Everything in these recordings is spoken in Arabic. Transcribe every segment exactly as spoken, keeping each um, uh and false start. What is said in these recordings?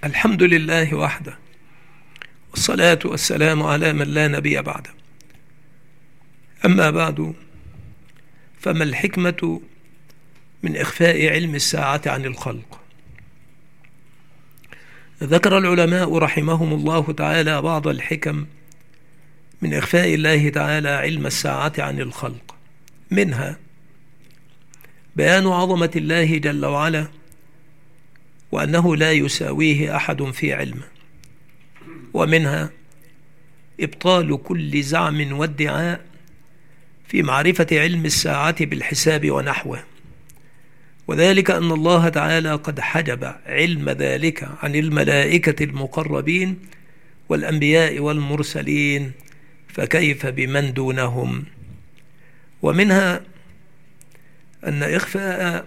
الحمد لله وحده، والصلاة والسلام على من لا نبي بعده. أما بعد، فما الحكمة من إخفاء علم الساعة عن الخلق؟ ذكر العلماء رحمهم الله تعالى بعض الحكم من إخفاء الله تعالى علم الساعة عن الخلق، منها بيان عظمة الله جل وعلا، وأنه لا يساويه أحد في علمه، ومنها إبطال كل زعم وادعاء في معرفة علم الساعة بالحساب ونحوه، وذلك أن الله تعالى قد حجب علم ذلك عن الملائكة المقربين والأنبياء والمرسلين، فكيف بمن دونهم؟ ومنها أن إخفاء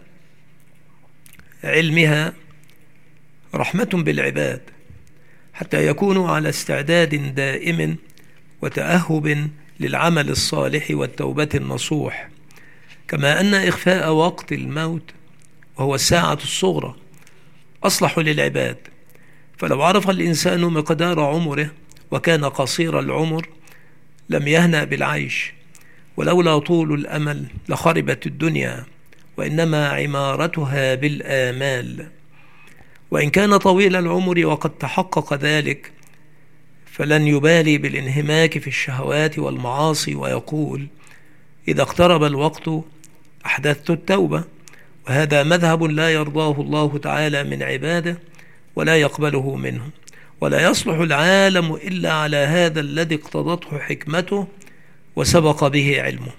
علمها رحمة بالعباد حتى يكونوا على استعداد دائم وتأهب للعمل الصالح والتوبة النصوح، كما أن إخفاء وقت الموت وهو الساعة الصغرى أصلح للعباد، فلو عرف الإنسان مقدار عمره وكان قصير العمر لم يهنأ بالعيش، ولولا طول الأمل لخربت الدنيا، وإنما عمارتها بالآمال. وإن كان طويل العمر وقد تحقق ذلك فلن يبالي بالانهماك في الشهوات والمعاصي، ويقول: إذا اقترب الوقت أحدثت التوبة. وهذا مذهب لا يرضاه الله تعالى من عباده ولا يقبله منه، ولا يصلح العالم إلا على هذا الذي اقتضته حكمته وسبق به علمه.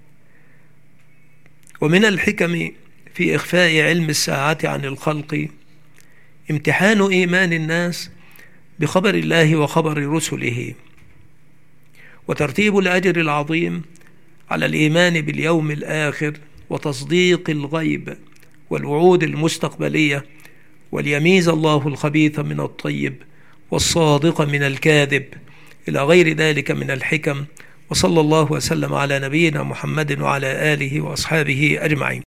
ومن الحكم في إخفاء علم الساعة عن الخلق امتحان إيمان الناس بخبر الله وخبر رسله، وترتيب الأجر العظيم على الإيمان باليوم الآخر وتصديق الغيب والوعود المستقبلية، وليميز الله الخبيث من الطيب والصادق من الكاذب، إلى غير ذلك من الحكم. وصلى الله وسلم على نبينا محمد وعلى آله وأصحابه أجمعين.